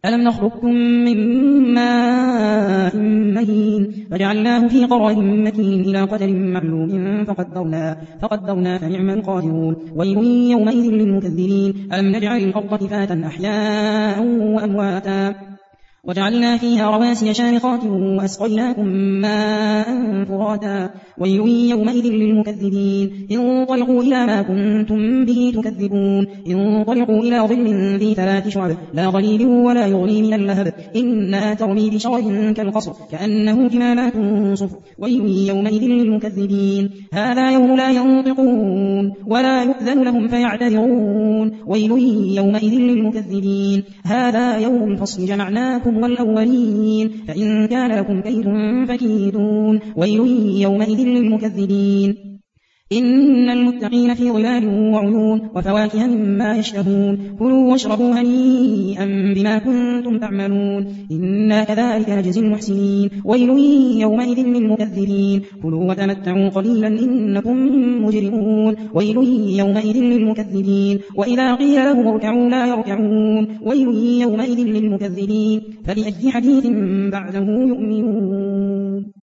ألم نخلقكم من ماء مهين فجعلناه في قرار مكين إلى قدر معلوم فقدرنا فنعم القادرون ويل يومئذ للمكذبين ألم نجعل الأرض كفاة أحياء وأمواتا وجعلنا فيها رواسي شامخات وأسقيناكم ماء فراتا ويل يومئذ للمكذبين انطلقوا إلى ما كنتم به تكذبون انطلقوا إلى ظل ذي 3 شعب لا ظليل ولا يغني من اللهب إنها ترمي بشرر كالقصر كأنه جمالات صفر ويل يومئذ للمكذبين هذا يوم لا ينطقون ولا يؤذن لهم فيعتذرون ويل يومئذ للمكذبين هذا يوم الفصل جمعناكم والأولين فإن كان لكم كيد فكيدون ويل يومئذ للمكذبين إن المتقين في ظلال وعيون وفواكه مما يشتهون كلوا واشربوا هنيئا بما كنتم تعملون إنا كذلك نجزي المحسنين ويل يومئذ للمكذبين كلوا وتمتعوا قليلا إنكم مجرمون ويل يومئذ للمكذبين وإذا قيل لهم اركعوا لا يركعون ويل يومئذ للمكذبين فبأي حديث بعده يؤمنون